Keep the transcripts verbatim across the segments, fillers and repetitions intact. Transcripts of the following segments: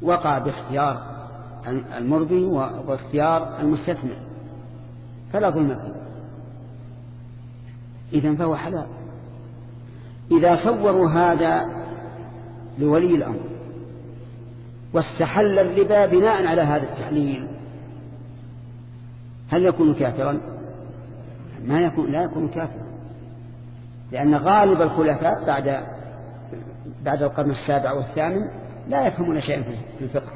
وقع باختيار المربي واختيار المستثمر فلا ظلم فيه، إذن فهو حلال. إذا صوروا هذا لولي الأمر واستحل الربا بناء على هذا التحليل هل يكون كافرا؟ ما يكون، لا يكون كافرا، لأن غالب الخلفاء بعد بعد القرن السابع والثامن لا يفهمون شيئا في الفقه.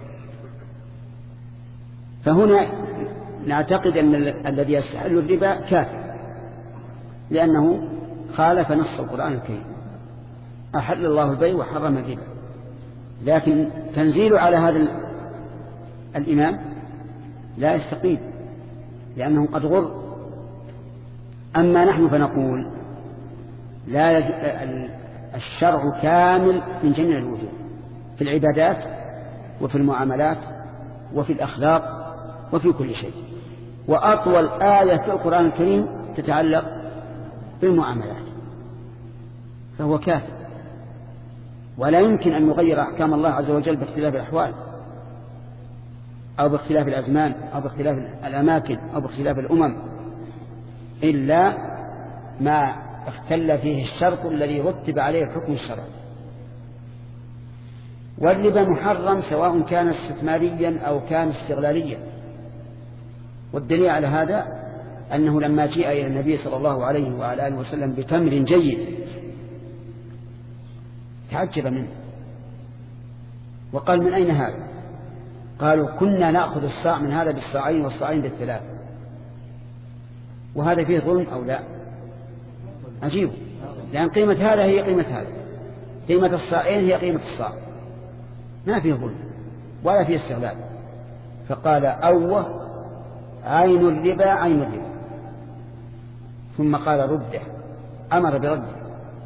فهنا نعتقد أن الذي يستحل الربا كافر لأنه خالف نص القرآن الكريم، أحل الله البيع وحرم الربا. لكن تنزيل على هذا الإمام لا يستقيم لأنه قد غر. أما نحن فنقول لا يج... الشرع كامل من جميع الوجوه، في العبادات وفي المعاملات وفي الأخلاق وفي كل شيء. وأطول آية في القرآن الكريم تتعلق بالمعاملات، فهو كافر. ولا يمكن أن نغير أحكام الله عز وجل باختلاف الأحوال أو باختلاف الأزمان أو باختلاف الأماكن أو باختلاف الأمم إلا ما اختل فيه الشرط الذي رتب عليه الحكم الشرعي. والربا محرم سواء كان استثماريا أو كان استغلاليا. والدليل على هذا أنه لما جاء إلى النبي صلى الله عليه وعلى آله وسلم بتمر جيد تعجب منه وقال: من أين هذا؟ قالوا: كنا نأخذ الصاع من هذا بالصاعين والصاعين بالثلاث. وهذا فيه ظلم أو لا؟ عجيب، لأن قيمة هذا هي قيمة هذا، قيمة الصاعين هي قيمة الصاع، ما فيه ظلم ولا فيه استغلال. فقال: أوه عين الربا عين الربا. ثم قال: رده، أمر برده.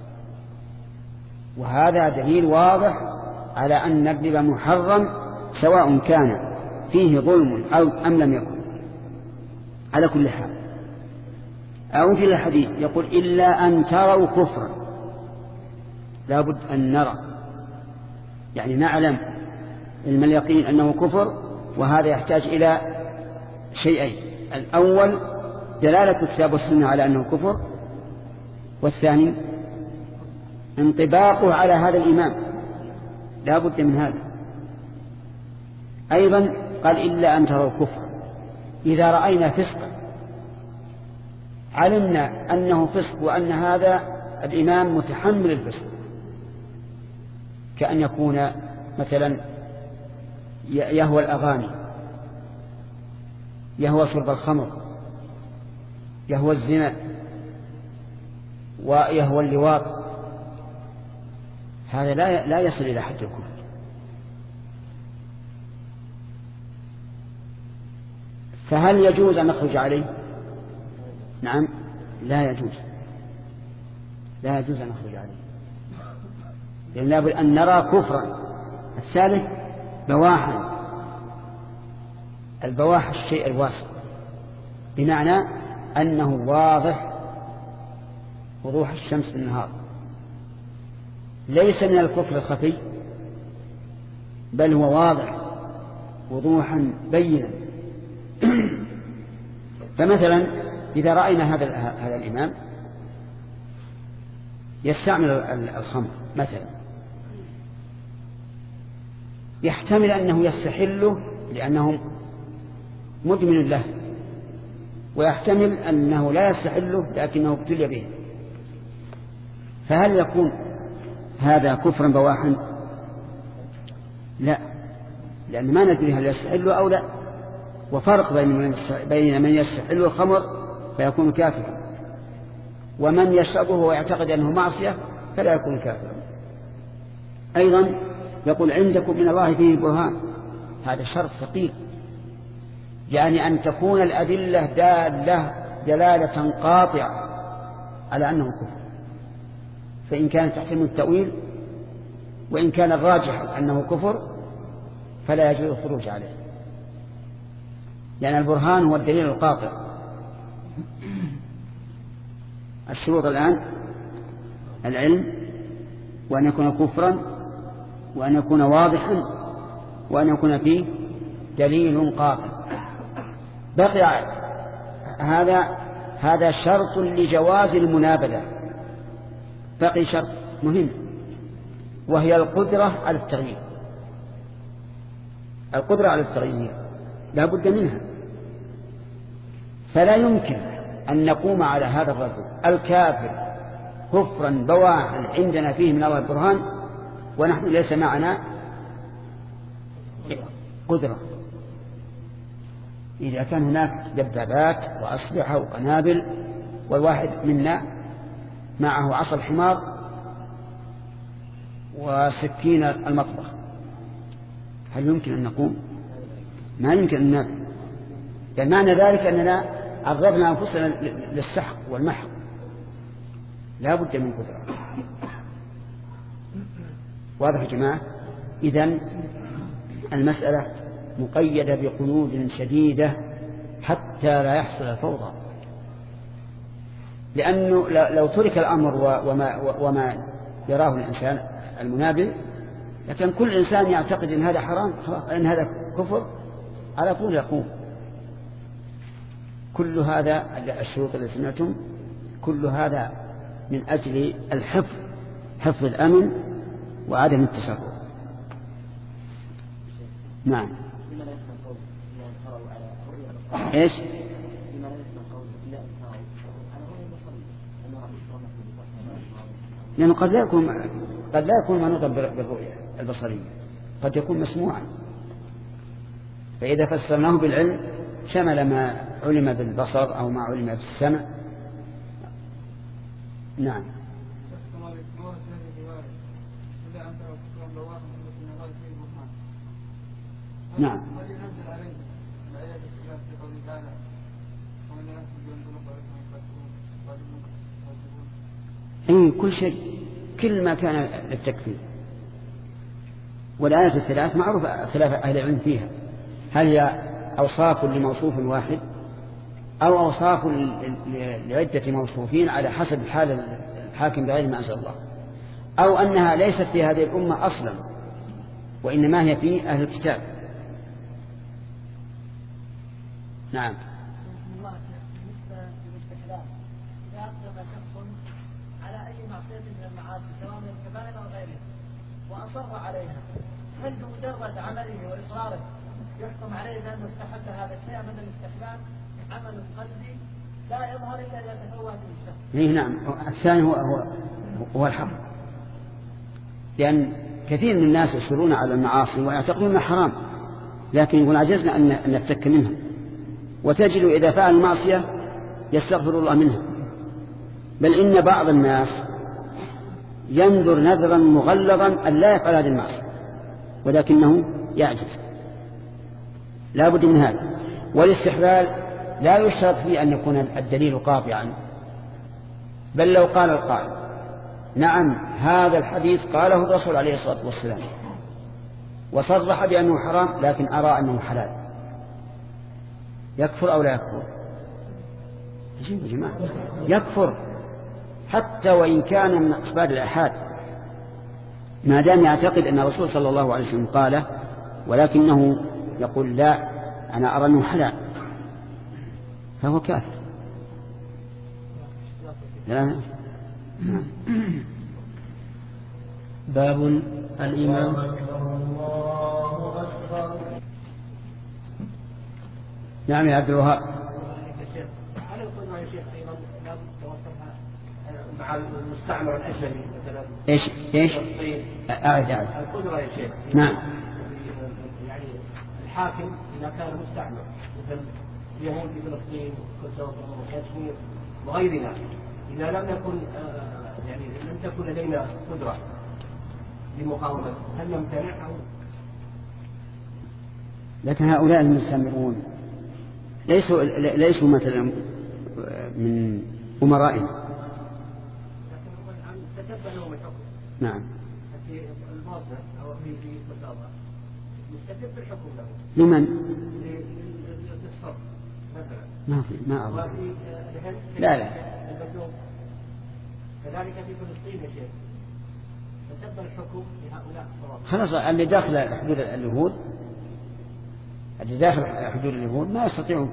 وهذا دليل واضح على أن الربا محرم سواء كان فيه ظلم أو أم لم يكن. على كل حال، أو في الحديث يقول: إلا أن تروا كفرا. لا بد أن نرى، يعني نعلم علم اليقين أنه كفر. وهذا يحتاج إلى شيئين: الأول دلالة الكتاب والسنة على أنه كفر، والثاني انطباقه على هذا الإمام، لا بد من هذا. أيضا قال: إلا أن تروا كفر. إذا رأينا فسقا علمنا أنه فسق وأن هذا الإمام متحمل الفسق، كأن يكون مثلا يهوى الأغاني، يهوى شرب الخمر، يهوى الزنا، ويهوى اللواط، هذا لا لا يصل إلى حد الكفر. فهل يجوز أن نخرج عليه؟ نعم، لا يجوز، لا يجوز أن نخرج عليه، لأن لابد أن نرى كفرا. الثالث بواحا. البواح الشيء الواسع، بمعنى أنه واضح وضوح الشمس في النهار، ليس من الكفر الخفي، بل هو واضح وضوحا بينا. فمثلا إذا رأينا هذا هذا الإمام يستعمل الخمر مثلا، يحتمل أنه يستحله لأنه مدمن له، ويحتمل أنه لا يستحله لكنه ابتلي به. فهل يكون هذا كفرا بواحا؟ لا، لأن ما ندري هل يستحله أو لا. وفرق بين من يستحل الخمر فيكون كافرا ومن يشربه ويعتقد أنه معصية فلا يكون كافرا. أيضا يقول: عندكم من الله فيه برهان. هذا شرط ثقيل، يعني أن تكون الأدلة دالة دلالة قاطعة على أنه كفر. فإن كانت تحتمل التأويل وإن كان الراجح أنه كفر فلا يجوز الخروج عليه، لأن يعني البرهان هو الدليل القاطع. الشروط الآن: العلم، وأن يكون كفرا، وأن يكون واضحا، وأن يكون فيه دليل قاطع. بقي هذا هذا شرط لجواز المنابذة. بقي شرط مهم وهي القدرة على التغيير. القدرة على التغيير لا بد منها، فلا يمكن أن نقوم على هذا الرجل الكافر كفرا بواحا عندنا فيه من الله البرهان ونحن ليس معنا قدرة. إذا كان هناك دبابات وأسلحة وقنابل والواحد منا معه عصا الحمار وسكين المطبخ، هل يمكن أن نقوم؟ ما يمكن أن نقوم. يعني معنى ذلك أننا عرضنا أنفسنا للسحق والمحق. لا بد من قدرة. واضح يا جماعة؟ إذن المسألة مقيدة بقيود شديدة حتى لا يحصل الفوضى، لأنه لو ترك الأمر وما, وما يراه الإنسان المنابذ لكن كل إنسان يعتقد أن هذا حرام، أن هذا كفر، على طول يقوم. كل هذا الشروط التي سمعتم كل هذا من أجل الحفظ، حفظ الأمن وعدم التسرع. نعم. ايش؟ لأنه قد لا يكون قد لا يكون منوطا بالرؤية البصرية، قد يكون مسموعا، فإذا فسرناه بالعلم شمل ما علم بالبصر أو ما علم بالسمع. نعم. نعم. أي كل شيء، كل ما كان للتكفير. والآية الثلاث معروف خلاف أهل العلم فيها، هل هي أوصاف لموصوف واحد أو أوصاف لعدة موصوفين على حسب حال الحاكم بغير ما أنزل الله، أو أنها ليست في هذه الأمة أصلا وإنما هي في أهل الكتاب. نعم. على أي معصية من المعاصي سواء من الكبائر أو غيرها وأصر عليها، هل بمجرد عمله وإصراره يحكم عليه بأنه استحل هذا الشيء من الاستحلال عمل قلبي لا يظهر إلا إذا تفوت الشخص؟ نعم. الثاني هو هو هو الحق، لأن كثير من الناس يصرون على المعاصي ويعتقدون أنها حرام، لكن يقول عجزنا أن نفتك منها، وتجد إذا فعل المعصية يستغفر الله منها. بل إن بعض الناس ينظر نظرا مغلظا أن لا يفعل هذه المعصية ولكنه يعجز. لا بد من هذا. والاستحلال لا يشترط فيه أن يكون الدليل قاطعا، بل لو قال القائل نعم هذا الحديث قاله الرسول عليه الصلاة والسلام وصرح بأنه حرام لكن أرى أنه حلال، يكفر أو لا يكفر؟ يا جماعة يكفر حتى وإن كان من أخبار الآحاد، ما دام يعتقد أن الرسول صلى الله عليه وسلم قاله ولكنه يقول لا أنا أرى أنه حلال، فهو كافر. لا. باب الإمام. نعم يا عبد الوهاب. هل القدوة يا شيخ أيضا لا توصلها مع المستعمر الأجنبي مثلا؟ إيش إيش؟ أعد أعد. القدوة يا شيخ. نعم. يعني الحاكم إذا كان مستعمر مثل اليهود في فلسطين وكشمير وغيرنا، إذا لم يكن يعني لم تكن لدينا قدرة لمقاومة هل نمتنع أو؟ لكن هؤلاء المستعمرون ليسوا ليسوا مثلا من أمرائنا. تتبع لهم الحكم. نعم. في الماضي أو في في المسابقة مستتب الحكم له. لمن؟ للصف مثلا. ما في ما أظن. وفي لا لا. كذلك في فلسطين يا شيخ. فتبقى الحكم لهؤلاء خلاص اللي داخل حدود اليهود اللي داخل حدود اليهود ما يستطيعون.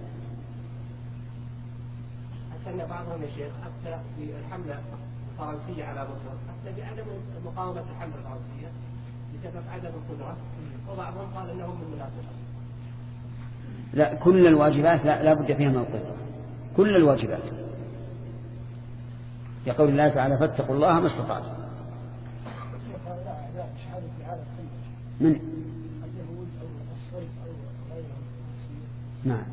حتى أن بعضهم يا شيخ أفتى بالحملة الفرنسية على مصر حتى بعدم مقاومة الحملة الفرنسية بسبب عدم القدرة، وبعضهم قال أنهم من منافقة. لا، كل الواجبات لا, لا بد فيها من القدرة، كل الواجبات. يقول الله تعالى فاتقوا الله ما استطعتم. من اليهود أو الصلب أو غيرهم. نعم.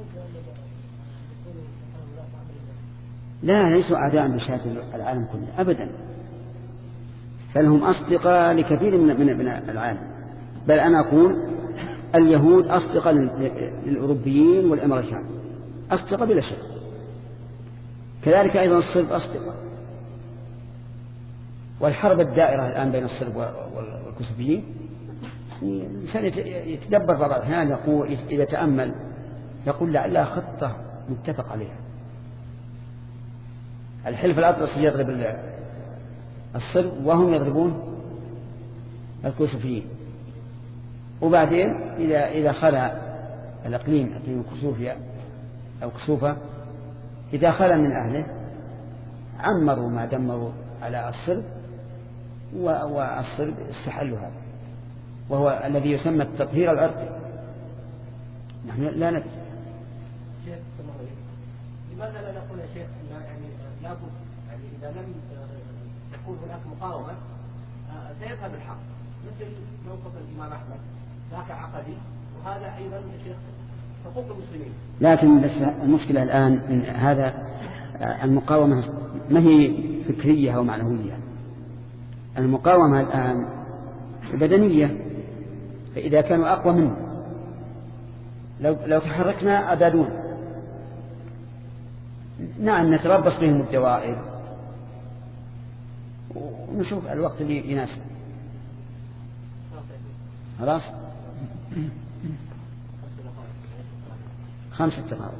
لا، ليسوا أعداء بشهادة العالم كله أبدا، بل هم أصدقاء لكثير من العالم. بل أنا أقول اليهود أصدقاء للأوروبيين والأمريكان، أصدقاء بلا شك. كذلك أيضا الصلب أصدقاء. والحرب الدائرة الآن بين الصلب والكسوفيين الإنسان يتدبر بعض الأحيان، يقول إذا تأمل يقول لعلها خطة متفق عليها. الحلف الأطلسي يضرب الصلب وهم يضربون الكسوفيين، وبعدين إذا إذا خلى الإقليم إقليم كسوفيا أو كسوفة إذا خلى من أهله عمروا ما دمروا على الصلب، والصلب استحلوا هذا، وهو الذي يسمى التطهير العرقي. نحن لا ندري. لماذا لا نقول يا شيخ يعني لابد يعني إذا لم تكون هناك مقاومة سيذهب الحق، مثل موقف الإمام أحمد ذاك عقدي، وهذا أيضا يا شيخ حقوق المسلمين. لكن بس المشكلة الآن إن هذا المقاومة ما هي فكرية أو معنوية، المقاومة الآن بدنية، فإذا كانوا أقوى منه لو لو تحركنا أبادون. نعم نتربص بهم الدوائر ونشوف الوقت اللي يناسب. خلاص خمسة دقائق.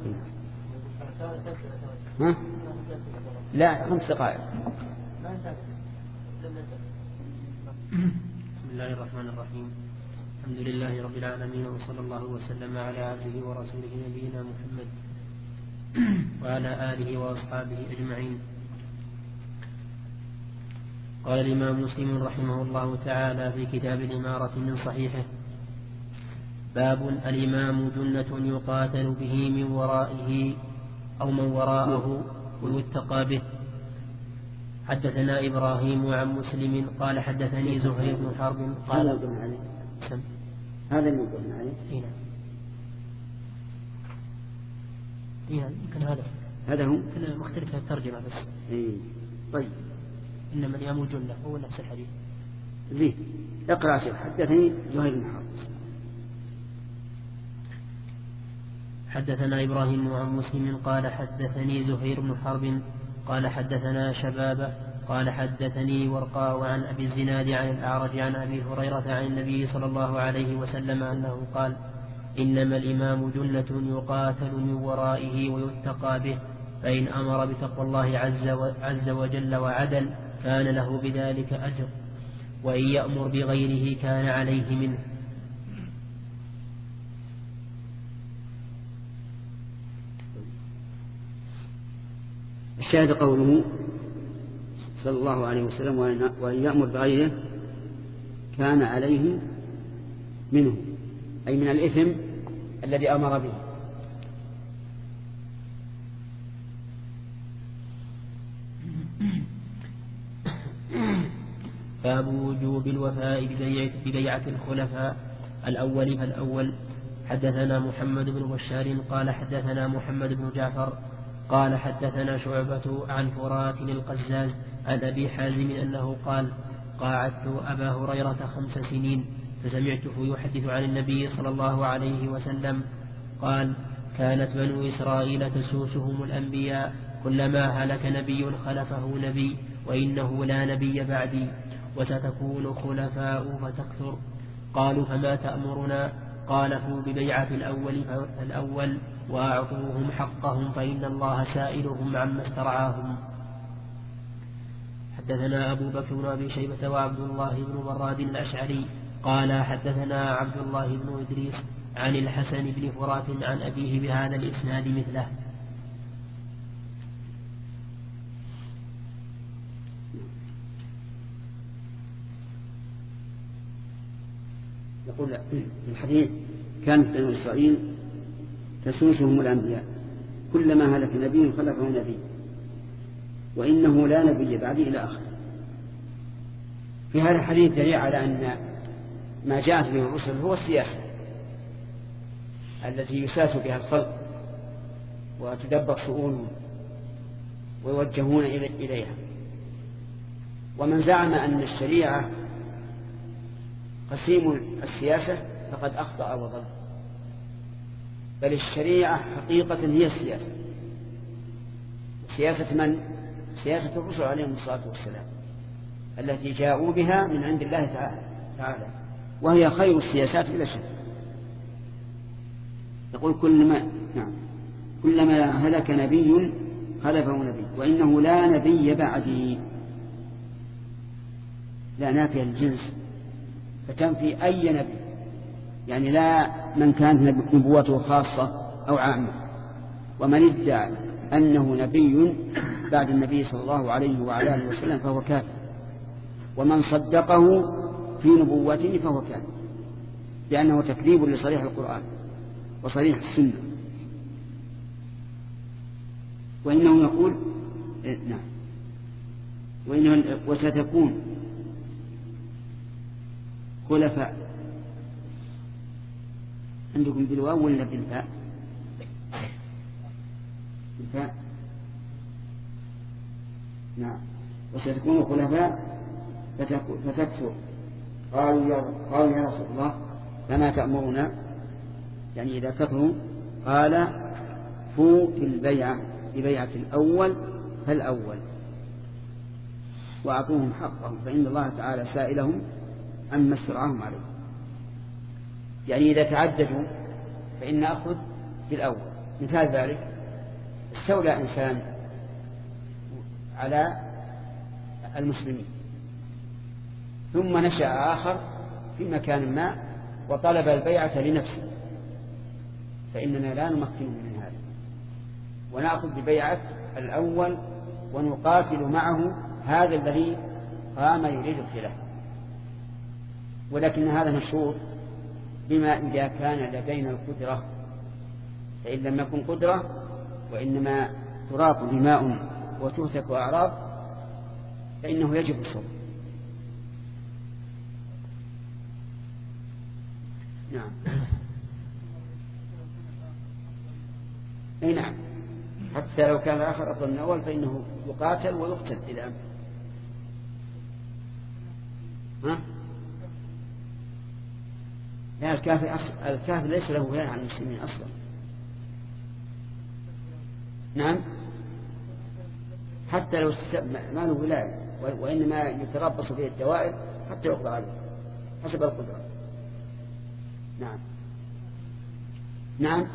ها؟ لا، خمس دقائق. بسم الله الرحمن الرحيم. الحمد لله رب العالمين، وصلى الله وسلم على عبده ورسوله نبينا محمد وعلى آله وأصحابه أجمعين. قال الإمام مسلم رحمه الله تعالى في كتاب الإمارة من صحيحه: باب الإمام جنة يقاتل به من ورائه أو من وراءه ويتقى به. حدثنا إبراهيم عن مسلم قال حدثني زهير بن حرب قال هذا اللي قلنا عليه. هنا هنا يمكن هذا هذا هو كان مختلف الترجمة بس. إيه. طيب إنما الإمام جنة هو نفس الحديث. زين اقرأ شيخ. حدثني زهير بن حرب. حدثنا إبراهيم عن مسلم قال حدثني زهير بن حرب قال حدثنا شبابة قال حدثني ورقاء عن أبي الزناد عن الأعرج عن أبي هريرة عن النبي صلى الله عليه وسلم أنه قال: إنما الإمام جنة يقاتل من ورائه ويتقى به، فإن أمر بتقوى الله عز وجل وعدل كان له بذلك أجر، وإن يأمر بغيره كان عليه منه. الشاهد قوله صلى الله عليه وسلم: وإن يأمر بغيره كان عليه منه، أي من الإثم الذي أمر به. باب وجوب الوفاء ببيعة الخلفاء الأول فالأول. حدثنا محمد بن بشار قال حدثنا محمد بن جعفر قال حدثنا شعبة عن فرات القزاز عن أبي حازم أنه قال: قاعدت أبا هريرة خمس سنين فسمعته يحدث عن النبي صلى الله عليه وسلم قال: كانت بنو إسرائيل تسوسهم الأنبياء، كلما هلك نبي خلفه نبي، وإنه لا نبي بعدي، وستكون خلفاء فتكثر. قالوا: فما تأمرنا؟ قال: فوا ببيعة الأول فالأول وأعطوهم حقهم، فإن الله سائلهم عما استرعاهم. حدثنا أبو بكر بن أبي شيبة وعبد الله بن براد الأشعري قال حدثنا عبد الله بن إدريس عن الحسن بن فرات عن أبيه بهذا الإسناد مثله. يقول في الحديث كانت بنو إسرائيل تسوسهم الأنبياء كلما هلك نبي خلفه نبي وإنه لا نبي بعدي إلى آخره. في هذا الحديث دليل على أن ما جاءت به الرسل هو السياسة التي يساس بها الخلق وتدبر شؤونهم ويوجهون إليها. ومن زعم أن الشريعة قسيم السياسة فقد أخطأ وضل، بل الشريعة حقيقة هي السياسة. سياسة من؟ سياسة الرسل عليهم الصلاة والسلام التي جاءوا بها من عند الله تعالى، وهي خير السياسات بلا شك. يقول كلما نعم كلما هلك نبي خلفه نبي وإنه لا نبي بعدي، لا نافية الجنس فتنفي أي نبي، يعني لا من كانت نبوته خاصة أو عامة. ومن ادعى أنه نبي بعد النبي صلى الله عليه وعلى آله وسلم فهو كافر، ومن صدقه في نبوته فهو كافر، لأنه تكذيب لصريح القرآن وصريح السنة. وإنه يقول نعم وإنه وستكون خلفاء. عندكم بالواو ولا بالفاء؟ بالفاء نعم. وستكون خلفاء فتكفر. قالوا يا قالوا يا رسول الله فما تأمرنا؟ يعني إذا كفروا قال فوا في البيعة ببيعة الأول فالأول وأعطوهم حقهم فإن الله تعالى سائلهم عما استرعاهم عليه. يعني إذا تعددوا فإن أخذ بالأول. مثال ذلك استولى إنسان على المسلمين ثم نشأ آخر في مكان ما وطلب البيعة لنفسه، فإننا لا نمكنه من هذا ونأخذ ببيعة الأول ونقاتل معه هذا الذي قام يريد الخلاف. ولكن هذا مشروط بما إذا كان لدينا القدرة، فإن لم يكن قدرة وإنما تراق دماء وتهتك أعراض فإنه يجب الصبر. نعم أي نعم، حتى لو كان الآخر أفضل من الأول فإنه يقاتل ويقتل إذا أمر. ها؟ لا الكافر أصل... الكافر ليس له ولاية عن المسلمين أصلا. نعم حتى لو ما له ولاية وإنما يتربص به الدوائر حتى يقضى عليه حسب القدرة. نعم نعم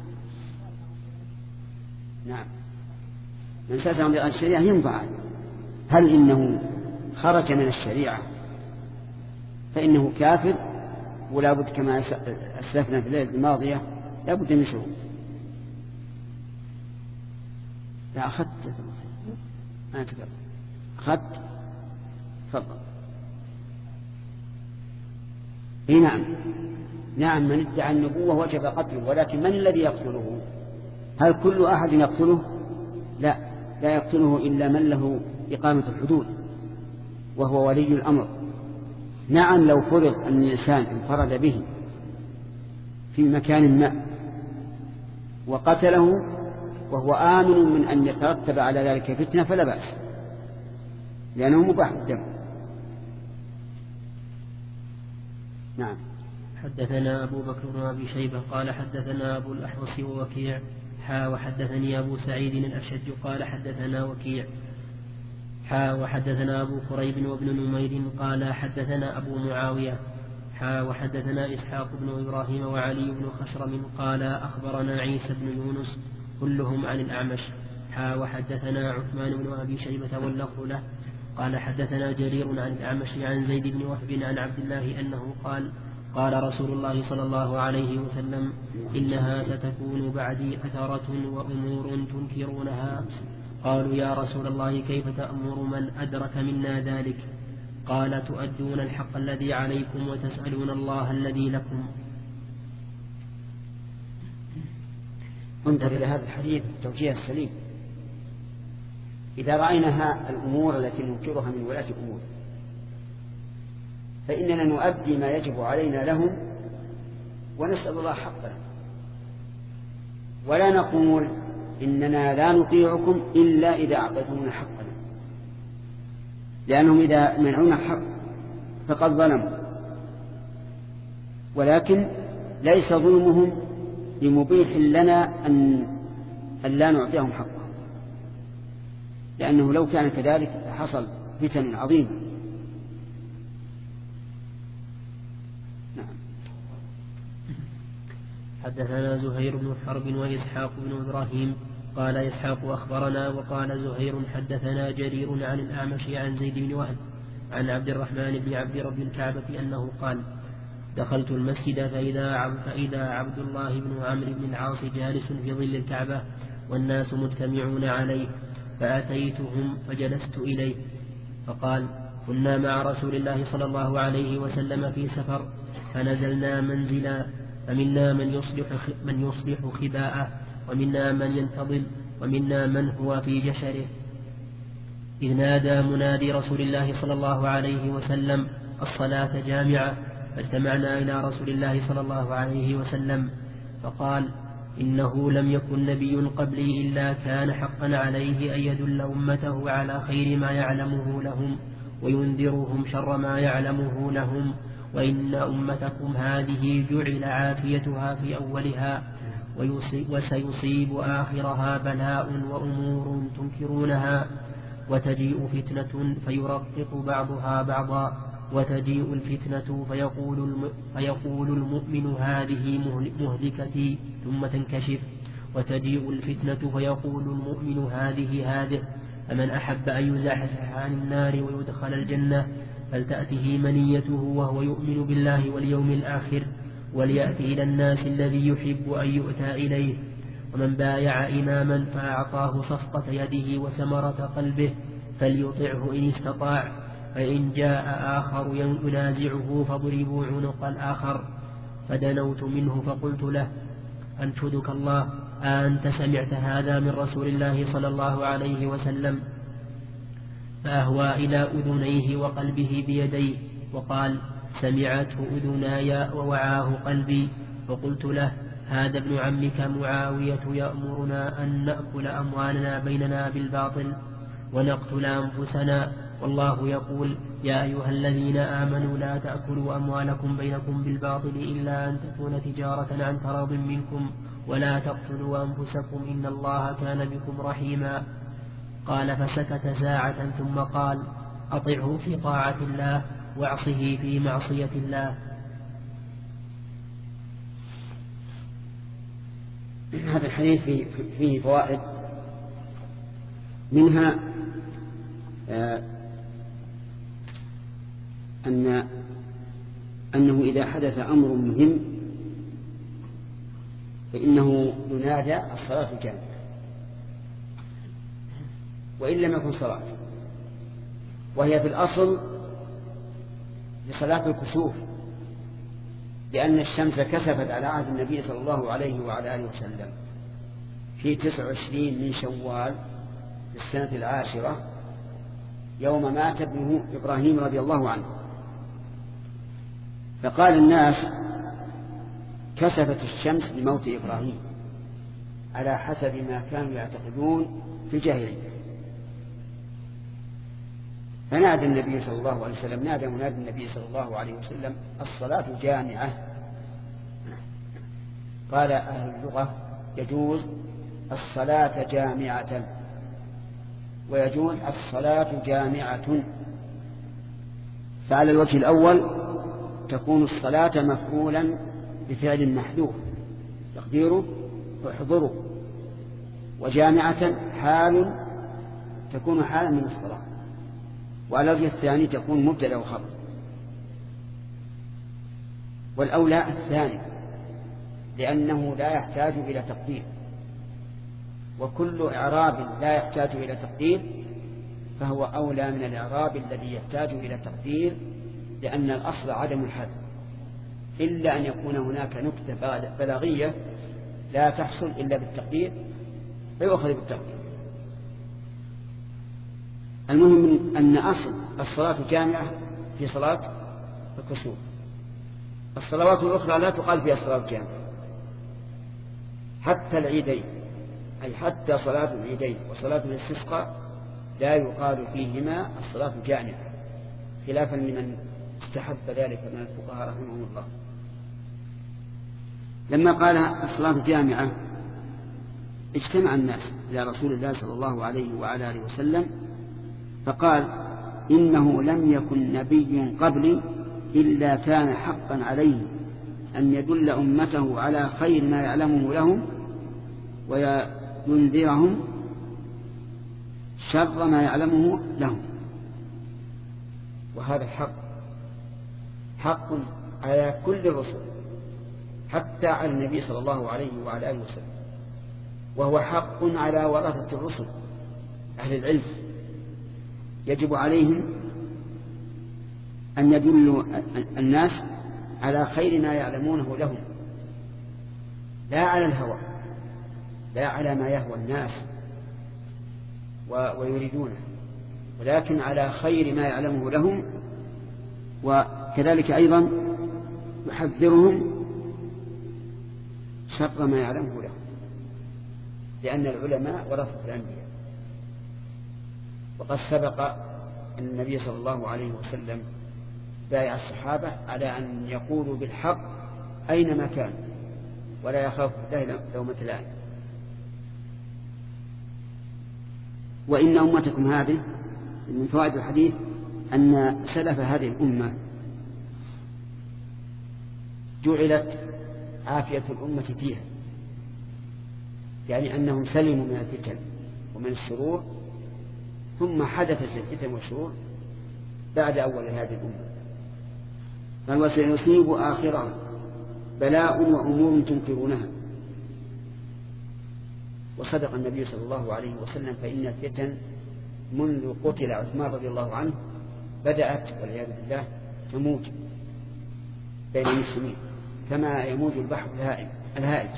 نعم من ساسهم بغير الشريعة ينفع. هل إنه خرج من الشريعة فإنه كافر ولا بد كما أسلفنا في الليلة الماضية لا بد من شروط. لا أخذت أنا تكلم أخذت تفضل. إيه نعم نعم من ادعى النبوة وجب قتله، ولكن من الذي يقتله؟ هل كل أحد يقتله؟ لا لا يقتله إلا من له إقامة الحدود وهو ولي الأمر. نعم لو فرض أن الإنسان انفرد به في مكان ما وقتله وهو آمن من أن يترتب على ذلك فتنة فلا بأس، لأنه مباح الدم. نعم حدثنا أبو بكر بن أبي شيبة قال حدثنا أبو الأحوص ووكيع حا وحدثني أبو سعيد الأشج قال حدثنا وكيع حا وحدثنا أبو كريب وابن نمير قال حدثنا أبو معاوية حا وحدثنا إسحاق بن إبراهيم وعلي بن خشرم قال أخبرنا عيسى بن يونس كلهم عن الأعمش حا وحدثنا عثمان بن أبي شيبة واللفظ له قال حدثنا جرير عن الأعمش عن زيد بن وهب عن عبد الله أنه قال قال رسول الله صلى الله عليه وسلم إنها ستكون بعدي أثرة وأمور تنكرونها. قالوا يا رسول الله كيف تأمر من أدرك منا ذلك؟ قال تؤدون الحق الذي عليكم وتسألون الله الذي لكم. انظر إلى هذا الحديث التوجيه السليم. إذا رأينا الأمور التي ننكرها من ولاة الأمور فإننا نؤدي ما يجب علينا لهم ونسأل الله حقنا، ولا نقول إننا لا نطيعكم إلا إذا أعطيتمونا حقنا، لأنهم إذا منعونا حق فقد ظلموا، ولكن ليس ظلمهم بمبيح لنا أن لا نعطيهم حقهم، لأنه لو كان كذلك حصل فتن عظيمة. نعم. حدثنا زهير بن حرب وإسحاق بن إبراهيم قال إسحاق أخبرنا وقال زهير حدثنا جرير عن الأعمش عن زيد بن وهب عن عبد الرحمن بن عبد رب الكعبة أنه قال دخلت المسجد فإذا عبد, فإذا عبد الله بن عمرو بن العاص جالس في ظل الكعبة والناس مجتمعون عليه، فأتيتهم فجلست إليه فقال كنا مع رسول الله صلى الله عليه وسلم في سفر فنزلنا منزلا فمنا من يصلح, من يصلح خباءه ومنا من ينتظم ومنا من هو في جشره، إذ نادى منادي رسول الله صلى الله عليه وسلم الصلاة جامعة، فاجتمعنا إلى رسول الله صلى الله عليه وسلم فقال إنه لم يكن نبي قبلي إلا كان حقا عليه أن يدل أمته على خير ما يعلمه لهم وينذرهم شر ما يعلمه لهم، وإن أمتكم هذه جعل عافيتها في أولها وسيصيب آخرها بلاء وأمور تنكرونها، وتجيء فتنة فيرقق بعضها بعضا، وتجيء الفتنة فيقول, الم... فيقول المؤمن هذه مهلكتي ثم تنكشف، وتجيء الفتنة فيقول المؤمن هذه هذه، فمن أحب أن يزحزح عن النار ويدخل الجنة فلتأته منيته وهو يؤمن بالله واليوم الآخر، وليأتي إلى الناس الذي يحب أن يؤتى إليه، ومن بايع إماما فأعطاه صفقة يده وثمرة قلبه فليطعه إن استطاع، فإن جاء آخر ينازعه فضربوا عنق الآخر. فدنوت منه فقلت له أنشدك الله أنت سمعت هذا من رسول الله صلى الله عليه وسلم؟ فأهوى إلى أذنيه وقلبه بيديه وقال سمعته أذناي ووعاه قلبي. فقلت له هذا ابن عمك معاوية يأمرنا أن نأكل أموالنا بيننا بالباطل ونقتل أنفسنا، والله يقول يا أيها الذين آمنوا لا تأكلوا أموالكم بينكم بالباطل إلا أن تكون تجارة عن تراض منكم ولا تقتلوا أنفسكم إن الله كان بكم رحيما. قال فسكت ساعة ثم قال أطعه في طاعة الله واعصه في معصية الله. هذا الحديث فيه فوائد، منها آه أن أنه إذا حدث أمر مهم فإنه ينادى الصلاة جامعة، وإن لم يكن صلاة، وهي في الأصل لصلاة الكسوف، لأن الشمس كسفت على عهد النبي صلى الله عليه وعلى آله وسلم في تسع وعشرين من شوال في السنة العاشرة يوم مات ابنه إبراهيم رضي الله عنه، فقال الناس كسفت الشمس لموت إبراهيم على حسب ما كانوا يعتقدون في الجاهلية. فنادى النبي صلى الله عليه وسلم، نادى منادي النبي صلى الله عليه وسلم الصلاة جامعة. قال أهل اللغة يجوز الصلاة جامعة ويجوز الصلاة جامعة، فعلى الوجه الأول تكون الصلاة مفعولا بفعل محذوف تقديره احضروا، وجامعة حال تكون حالا من الصلاة. وعلى الوجه الثاني تكون مبتدأ وخبر، والأولى الثاني لأنه لا يحتاج إلى تقدير، وكل إعراب لا يحتاج إلى تقدير فهو أولى من الإعراب الذي يحتاج إلى تقدير، لأن الأصل عدم الحذف إلا أن يكون هناك نكتة بلاغية لا تحصل إلا بالتقدير فيؤخذ بالتقدير. المهم أن أصل الصلاة جامعة في صلاة الكسوف. الصلوات الأخرى لا تقال فيها صلاة جامعة، حتى العيدين، أي حتى صلاة العيدين وصلاة الاستسقاء لا يقال فيهما الصلاة جامعة، خلافا لمن استحب ذلك من الفقهاء رحمهم الله. لما قال الصلاة جامعة اجتمع الناس إلى رسول الله صلى الله عليه وعلى آله وسلم فقال: إنه لم يكن نبي قبلي إلا كان حقا عليه أن يدل أمته على خير ما يعلمه لهم وينذرهم شر ما يعلمه لهم. وهذا الحق حق على كل الرسل، حتى على النبي صلى الله عليه وعلى آله وسلم، وهو حق على ورثة الرسل أهل العلم، يجب عليهم أن يدلوا الناس على خير ما يعلمونه لهم، لا على الهوى، لا على ما يهوى الناس ويريدونه، ولكن على خير ما يعلمه لهم. وكذلك أيضا يحذرهم شر ما يعلمه لهم، لأن العلماء ورثة الأنبياء. وقد سبق أن النبي صلى الله عليه وسلم بايع الصحابة على أن يقولوا بالحق أينما كان ولا يخاف الله لومة لائم. وإن أمتكم هذه من فوائد الحديث أن سلف هذه الأمة جعلت عافية الأمة فيها، يعني أنهم سلموا من الفتن ومن الشرور، ثم حدثت الفتن والشرور بعد أول هذه الأمة. قال: وسيصيب آخرها بلاء وأمور تنكرونها. وصدق النبي صلى الله عليه وسلم، فإن الفتن منذ قتل عثمان رضي الله عنه بدأت والعياذ بالله تموج بين المسلمين كما يموج البحر الهائج.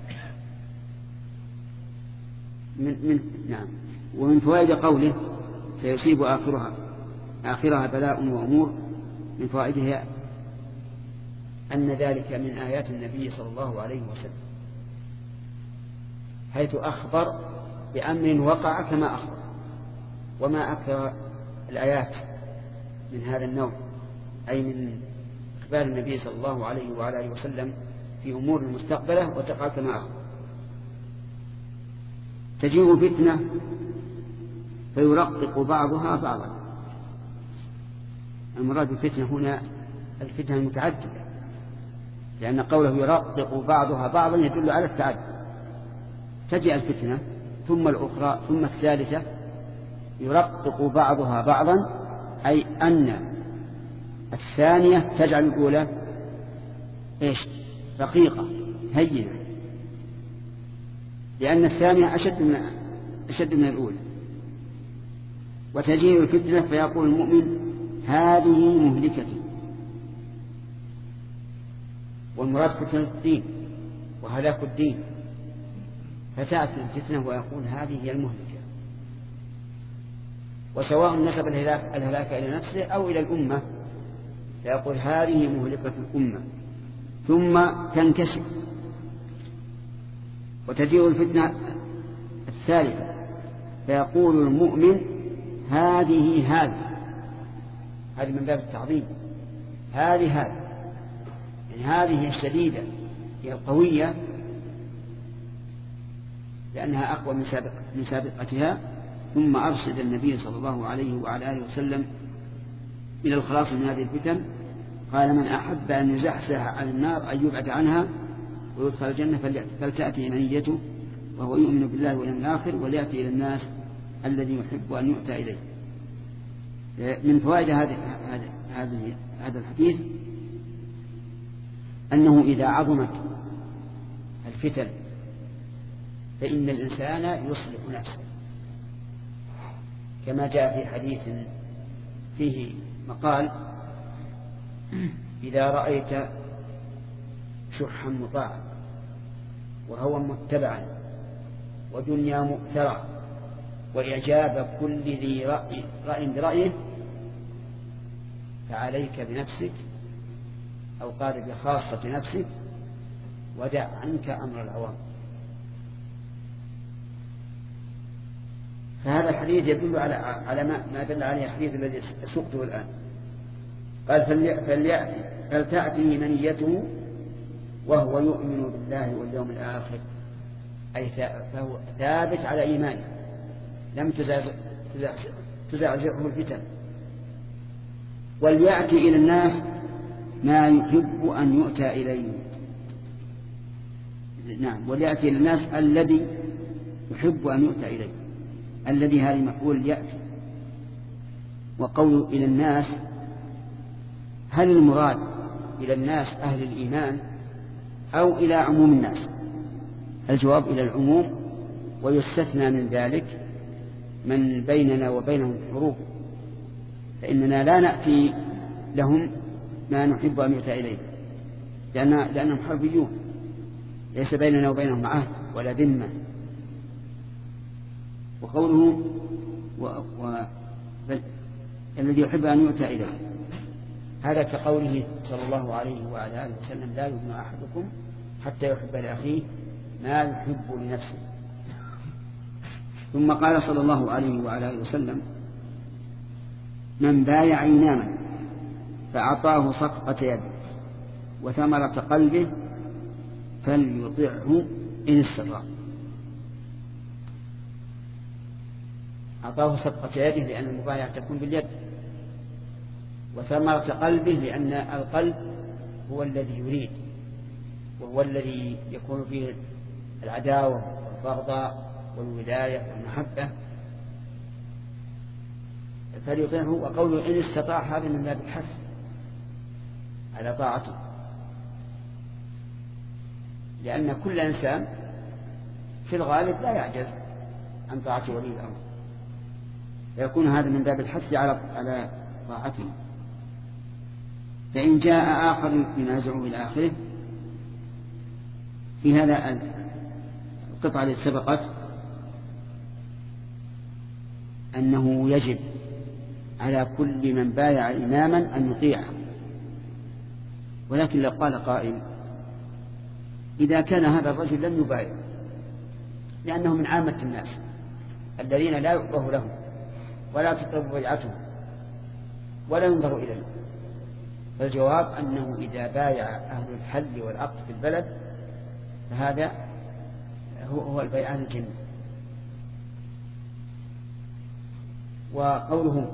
من من نعم. ومن فوائد قوله سيصيب آخرها آخرها بلاء وأمور، من فوائدها أن ذلك من آيات النبي صلى الله عليه وسلم، حيث أخبر بأمر وقع كما أخبر. وما أكثر الآيات من هذا النوع، أي من إخبار النبي صلى الله عليه وعلى آله وسلم في أمور المستقبلة وتقع كما أخبر. تجيء فتنة فيرقق بعضها بعضا. المراد بالفتنة هنا الفتنة المتعددة، لأن قوله يرقق بعضها بعضا يدل على التعدد. تجيء الفتنة ثم الأخرى ثم الثالثة يرقق بعضها بعضا، أي أن الثانية تجعل الأولى إيش؟ رقيقة هينة، لأن الثانية أشد من أشد من الأولى. وتجيء الفتنة فيقول المؤمن: هذه مهلكتي. والمراد فتنة الدين وهلاك الدين، فتأتي الفتنة ويقول هذه هي المهلكة. وسواء نسب الهلاك, الهلاك إلى نفسه أو إلى الأمة، فيقول هذه مهلكة الأمة، ثم تنكشف. وتجيء الفتنة الثالثة فيقول المؤمن: هذه هذه هذه من باب التعظيم، هذه هذه يعني هذه الشديدة هي القوية، لأنها أقوى من سابق من سابقتها. ثم أرشد النبي صلى الله عليه وعلى آله وسلم إلى الخلاص من هذه الفتن. قال: من أحب أن يزحزح عن النار أن يبعد عنها ويدخل الجنة فلتأتي منيته وهو يؤمن بالله واليوم الآخر وليأتي إلى الناس الذي يحب أن يؤتى إليه. من فوائد هذا هذا هذا الحديث أنه إذا عظمت الفتن فإن الإنسان يصلح نفسه، كما جاء في حديث فيه مقال: إذا رأيت شحا مطاعا وهوى متبعا ودنيا مؤثرة وإعجاب كل ذي رأي, رأي برأيه فعليك بنفسك، أو قال بخاصة نفسك، ودع عنك أمر العوام. فهذا الحديث يدل على على ما دل عليه الحديث الذي سقته الآن. قال: فليأتي فلتأتي منيته وهو يؤمن بالله واليوم الآخر، أي فهو ثابت على إيمانه لم تزعزعه الفتن. وليأتي إلى الناس ما يحب أن يؤتى إليه. نعم، وليأتي إلى الناس الذي يحب أن يؤتى إليه. الذي هذه مفعول يأتي. وقول إلى الناس، هل المراد إلى الناس أهل الإيمان أو إلى عموم الناس؟ الجواب إلى العموم، ويستثنى من ذلك من بيننا وبينهم حروب، فإننا لا نأتي لهم ما نحب أن يؤتى إليه، لأن لأنهم حربيون، ليس بيننا وبينهم عهد ولا ذمة. وقوله و... و... الذي يحب أن يؤتى إليه، هذا كقوله صلى الله عليه وعلى آله وسلم: لا يؤمن أحدكم حتى يحب لأخيه ما يحب لنفسه. ثم قال صلى الله عليه وعلى آله وسلم: من بايع إماما فأعطاه صفقة يده وثمرة قلبه فليطعه إن استطاع. أعطاه صفقة يده لأن المبايعة تكون باليد، وثمرة قلبه لأن القلب هو الذي يريد، وهو الذي يكون فيه العداوة والبغضاء والولاية والمحبة، فليطيعه. وقوله إن استطاع هذا من باب الحث على طاعته، لأن كل إنسان في الغالب لا يعجز عن طاعة ولي الأمر، فيكون هذا من باب الحث على على طاعته. فإن جاء آخر ينازعه إلى آخره. في هذا القطعة التي سبقت أنه يجب على كل من بايع إماما أن يطيعه، ولكن لو قال قائل: إذا كان هذا الرجل لم يبايع لأنه من عامة الناس الذين لا يؤبه لهم ولا تطلب بيعته ولا ينظر إليه، فالجواب أنه إذا بايع أهل الحل والعقد في البلد فهذا هو, هو البيعان الجميع. وقوله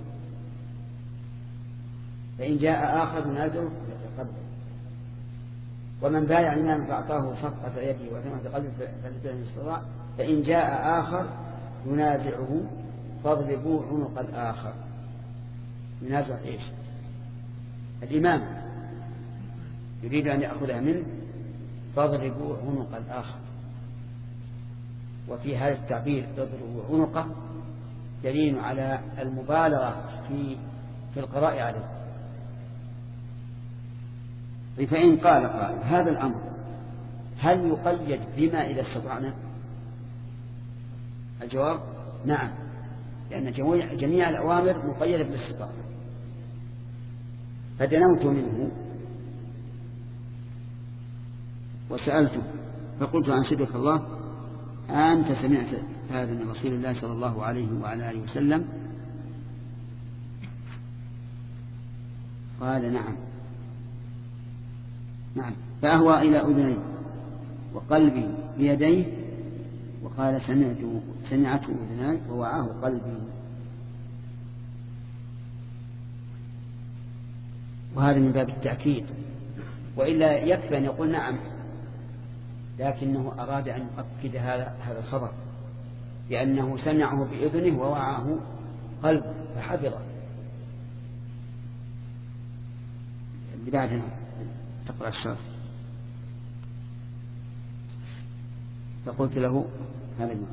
فإن جاء آخر ينازعه قبله، ومن بايع إماما فأعطاه صفقة يده وثمرة قلبه فليطعه إن استطاع. فإن جاء آخر ينازعه فاضربوا عنق الآخر. ينازع إيش؟ الإمام يريد أن يأخذها منه، فاضربوا عنق الآخر. وفي هذا التعبير تضربوا عنقه دليل على المبالغة في في القضاء عليه. فإن قال قال هذا الأمر هل يقيد بما إذا استطعنا؟ الجواب نعم، لأن جميع الأوامر مقيدة بالاستطاعة. فدنوت منه وسألته فقلت: عن صدق الله أنت سمعت هذا من رسول الله صلى الله عليه وعلى آله وسلم؟ قال: نعم نعم. فأهوى إلى أذنيه وقلبي بيديه وقال: سمعته سمعته أذناي ووعاه قلبي. وهذا من باب التأكيد، وإلا يكفي أن يقول نعم، لكنه أراد أن يؤكد هذا هذا الخبر، لأنه سمعه بإذنه ووعاه قلبه فحفظه. اللي بعدنا تقرأ الشرح. فقلت له هذا ما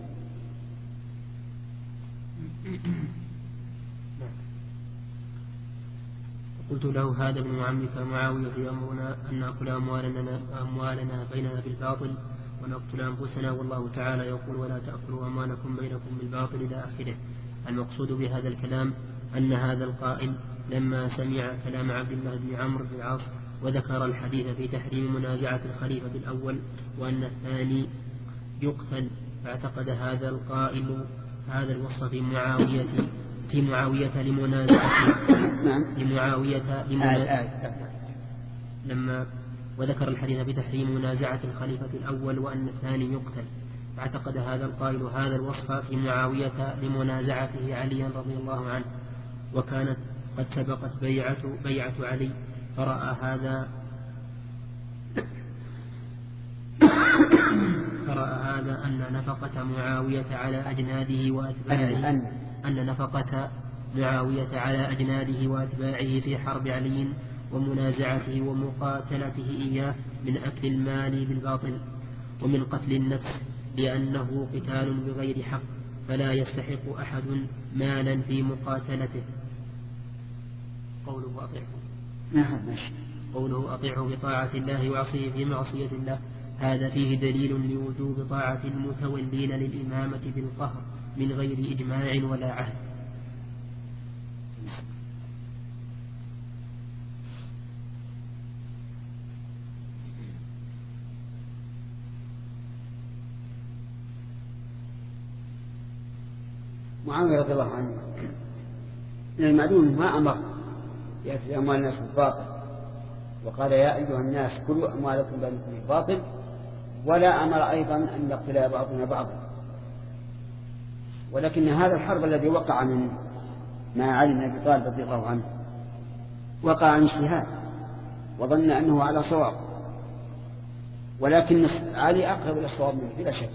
قلت له هذا ابن عمك معاوية يأمرنا أن نأكل أموالنا, أموالنا بيننا بالباطل ونقتل أنفسنا، والله تعالى يقول ولا تأكلوا أموالكم بينكم بالباطل إلى آخره. المقصود بهذا الكلام أن هذا القائل لما سمع كلام عبد الله بن عمرو بن العاص وذكر الحديث في تحريم منازعة الخليفة الأول وأن الثاني يقتل، فاعتقد هذا القائل هذا الوصف في معاوية في معاوية لمنازعة لمعاوية لمنازعة لما وذكر الحديث في تحريم منازعة الخليفة الأول وأن الثاني يقتل، فاعتقد هذا القائل هذا الوصف في معاوية لمنازعته عليا رضي الله عنه، وكانت قد سبقت بيعة, بيعة علي، فرأى هذا فرأى هذا أن نفقة معاوية على أجناده وأتباعه أن, أن نفقة معاوية على أجناده وأتباعه في حرب علي ومنازعته ومقاتلته إياه من أكل المال بالباطل ومن قتل النفس، لأنه قتال بغير حق، فلا يستحق أحد مالا في مقاتلته. قوله أطيعه قوله أطيعه بطاعة الله وعصيه في معصية الله، هذا فيه دليل لوجوب طاعة المتولين للإمامة بالقهر من غير إجماع ولا عهد. معاوية رضي الله عنه من المعلوم ما أمر يأتي أموال الناس بالباطل، وقال يا أيها الناس كلوا أموالكم بينكم بالباطل، ولا أمر أيضا أن يقتل بعضنا بعضا. ولكن هذا الحرب الذي وقع من مع علي بن أبي طالب رضي الله عنه وقع عن اجتهاد وظن أنه على صواب، ولكن علي أقرب إلى الصواب منه بلا شك،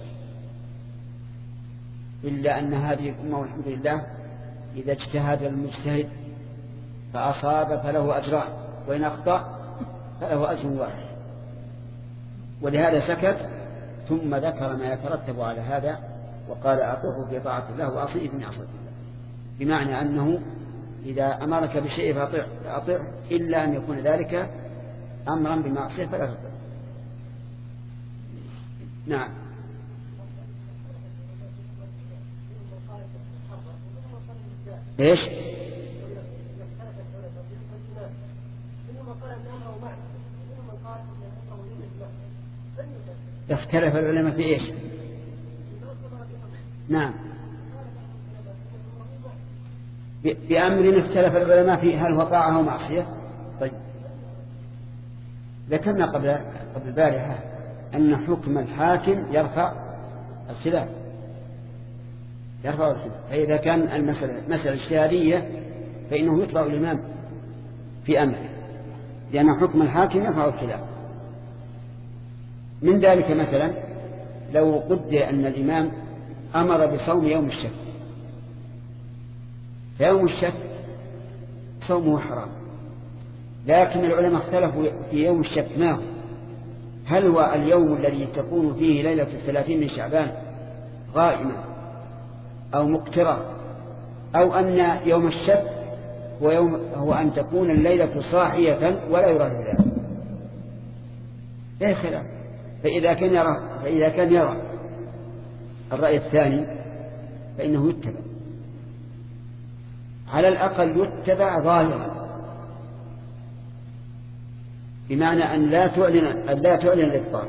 إلا أن هذه الأمة والحمد لله إذا اجتهد المجتهد فأصاب فله أجران، وإن أخطأ فله أجر واحد. ولهذا سكت ثم ذكر ما يترتب على هذا وقال أطيعه في طاعة الله وأعصيه في معصية الله، بمعنى أنه إذا أمرك بشيء فأطيع إلا أن يكون ذلك أمرا بمعصية فلا تطيع. نعم. إيش؟ اختلف العلماء في إيش؟ نعم، بأمر اختلف العلماء في هل هو طاعة أو معصية. طيب، ذكرنا قبل قبل البارحة أن حكم الحاكم يرفع الخلاف يرفع الخلاف فإذا كان المسألة مسألة اجتهادية فإنه يتبع الإمام في أمره، لأن حكم الحاكم يرفع الخلاف. من ذلك مثلا لو قدر أن الإمام أمر بصوم يوم الشك، فيوم الشك صومه حرام، لكن العلماء اختلفوا في يوم الشك ما هو، هل هو اليوم الذي تكون فيه ليلة الثلاثين من شعبان غائمة أو مقترة، أو أن يوم الشك هو, يوم هو أن تكون الليلة صاحية ولا يرى ذلك. لا خلاف. فإذا كان يرى فإذا كان يرى الرأي الثاني فإنه يتبع، على الأقل يتبع ظاهرا، بمعنى أن لا تعلن أن لا تعلن الإفطار.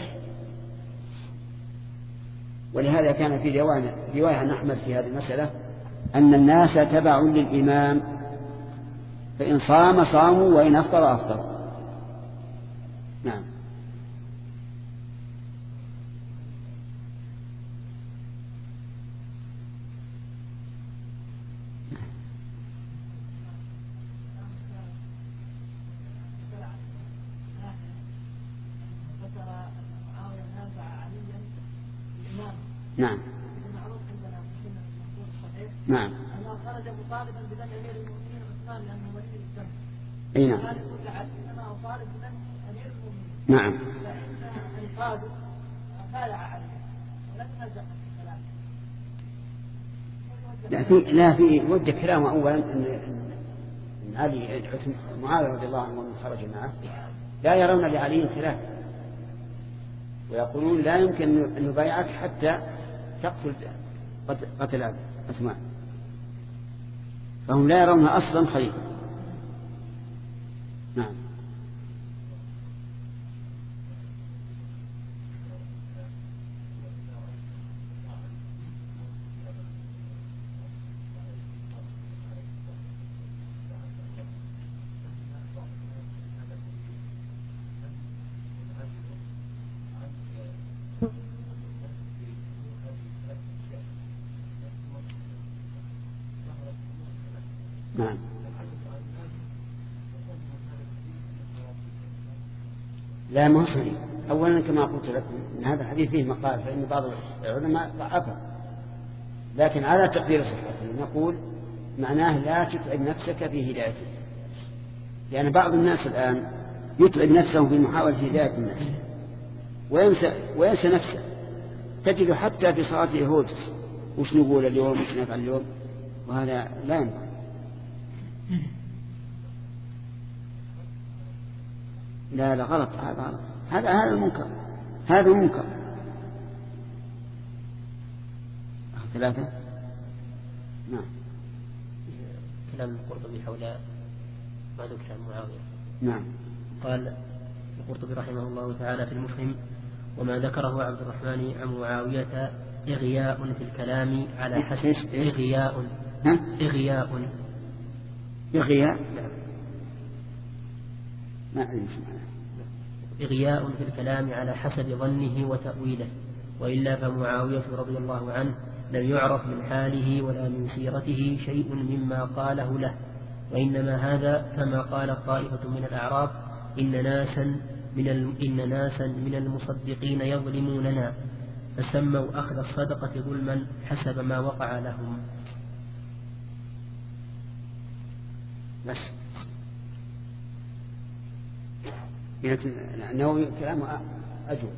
ولهذا كان في رواية عن أحمد في هذه المسألة أن الناس تبع للإمام، فإن صام صاموا وإن أفطر أفطر. نعم. نعم. نعم. أنه خرج مطالبا بذل أمير المؤمنين عثمان لأنه ولي الدم. أي نعم. نعم. لا في لا في وجه كلامه أولا أن علي معاذ رضي الله عنه ومن خرج معه لا يرون لعلي خلاف، ويقولون لا يمكن أن نبايعك حتى تقتل قتل عثمان، فهم لا يرونها أصلا خليفة. نعم. نعم. لا ما صحيح. أولا كما قلت لكم إن هذا الحديث فيه مقال، فإن بعض العلماء ضعفه، لكن على تقدير صحته نقول معناه لا تتعب نفسك في هدايته، لأن بعض الناس الآن يتعب نفسه في محاولة هداية الناس وينسى, وينسى نفسه، تجد حتى في صلاته يهوجس وش نقول اليوم وش نفعل اليوم، وهذا لا ينفع. لا لا غلط، هذا غلط، هذا هذا المنكر، هذا منكر. ثلاثة. نعم. كلام القرطبي حول ما ذكر عن معاوية. نعم. قال القرطبي رحمه الله تعالى في المفهم: وما ذكره عبد الرحمن عن معاوية إغياء في الكلام على حسب إغياء إغياء إغياء نعم. ما أعلم إغياء في الكلام على حسب ظنه وتأويله، وإلا فمعاوية رضي الله عنه لم يعرف من حاله ولا من سيرته شيء مما قاله له، وإنما هذا كما قال طائفة من الأعراب: إن ناسا من إن ناسا من المصدقين يظلموننا، فسموا أخذ الصدقة ظلما حسب ما وقع لهم. بس النووي كلامه أجود.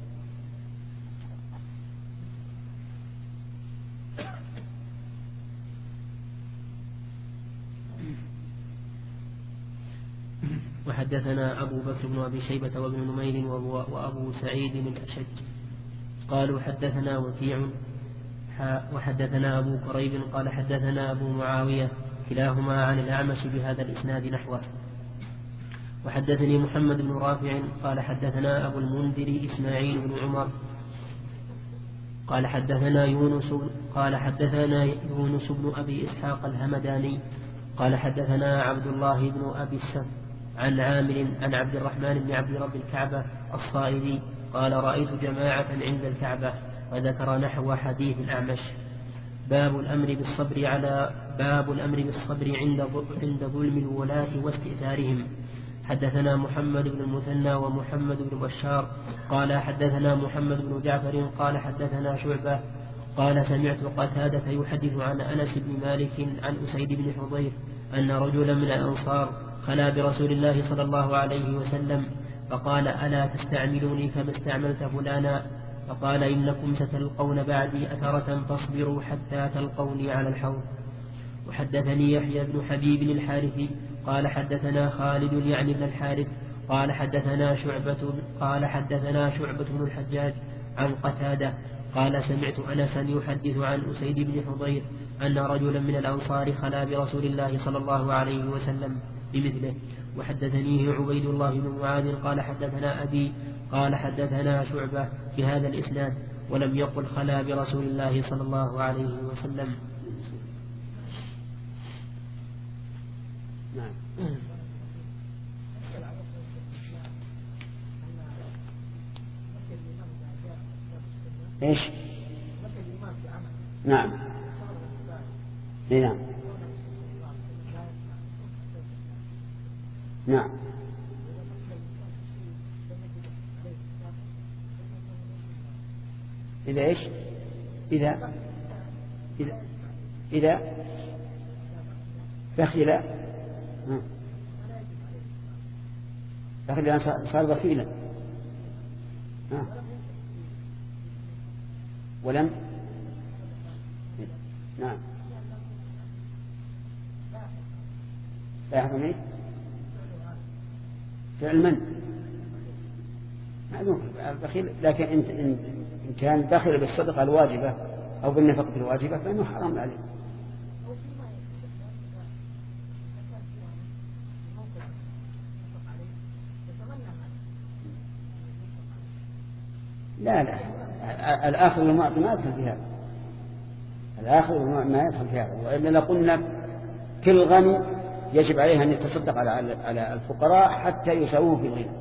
وحدثنا أبو بكر بن أبي شيبة وابن نمير وأبو سعيد الأشج قالوا حدثنا وكيع وحدثنا أبو كريب قال حدثنا أبو معاوية كلاهما عن الأعمش بهذا الإسناد نحوه. وحدثني محمد بن رافع قال حدثنا أبو المنذر إسماعيل بن عمر قال حدثنا يونس قال حدثنا يونس بن أبي إسحاق الهمداني قال حدثنا عبد الله بن أبي السف عن عامر عن عبد الرحمن بن عبد رب الكعبة الصائدي قال رأيت جماعة عند الكعبة، وذكر نحو حديث الأعمش. باب الأمر بالصبر على باب الأمر بالصبر عند عند ظلم الولاة واستئثارهم. حدثنا محمد بن المثنى ومحمد بن بشار قال حدثنا محمد بن جعفر قال حدثنا شعبة قال سمعت قتادة يحدث عن أنس بن مالك عن أسيد بن حضير أن رجلا من الأنصار خلا برسول الله صلى الله عليه وسلم فقال: ألا تستعملوني كما استعملت فلانا؟ فقال: إنكم ستلقون بعدي أثرة فاصبروا حتى تلقوني على الحوض. وحدثني يحيى بن حبيب الحارثي قال حدثنا خالد يعني بن الحارث قال حدثنا شعبة قال حدثنا شعبة بن الحجاج عن قتادة قال سمعت أنسا يحدث عن أسيد بن حضير أن رجلا من الأنصار خلا برسول الله صلى الله عليه وسلم بمثله. وحدثنيه عبيد الله بن معاذ قال حدثنا أبي قال حدثنا شعبة بهذا الإسناد ولم يقل خلا برسول الله صلى الله عليه وسلم. نعم. ايش؟ نعم. نعم. نعم. إذا إيش؟ إذا إذا إذا دخل لكن صار بخيلا. ها. ولم نعم لا يحكم ايه فعل من معلوم بخيل، لكن إن, إن كان بخل بالصدقة الواجبة أو بالنفقة الواجبة فإنه حرام عليه. لا لا الآخر المعطي ما يدخل في هذا، الآخر ما يدخل في هذا. وإلا لقلنا كل غني يجب عليه أن يتصدق على على الفقراء حتى يساووه في الغنى.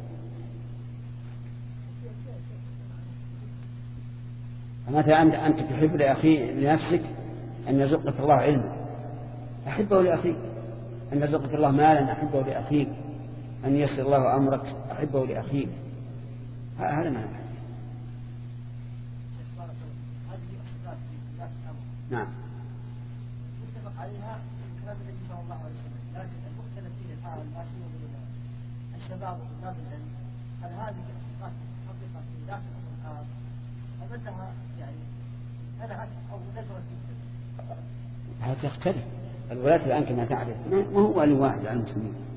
فمثلا أنت أنت تحب لأخي لنفسك أن يرزقك الله علما، أحبه لأخيك. أن يرزقك الله مالا، أحبه لأخيك. أن ييسر الله أمرك، أحبه لأخيك. هذا ما نفعل. نعم. متفق عليها كلام النبي صلى الله عليه وسلم، لكن المختلف فيه الحال الآخرين من الشباب وطلاب العلم، هل هذه الصفات حقيقة في داخل القرآن أم أنها يعني نزلت أو نزلت جدا؟ هذا يختلف. الولاة الآن كما تعرف ما هو لواحد على المسلمين.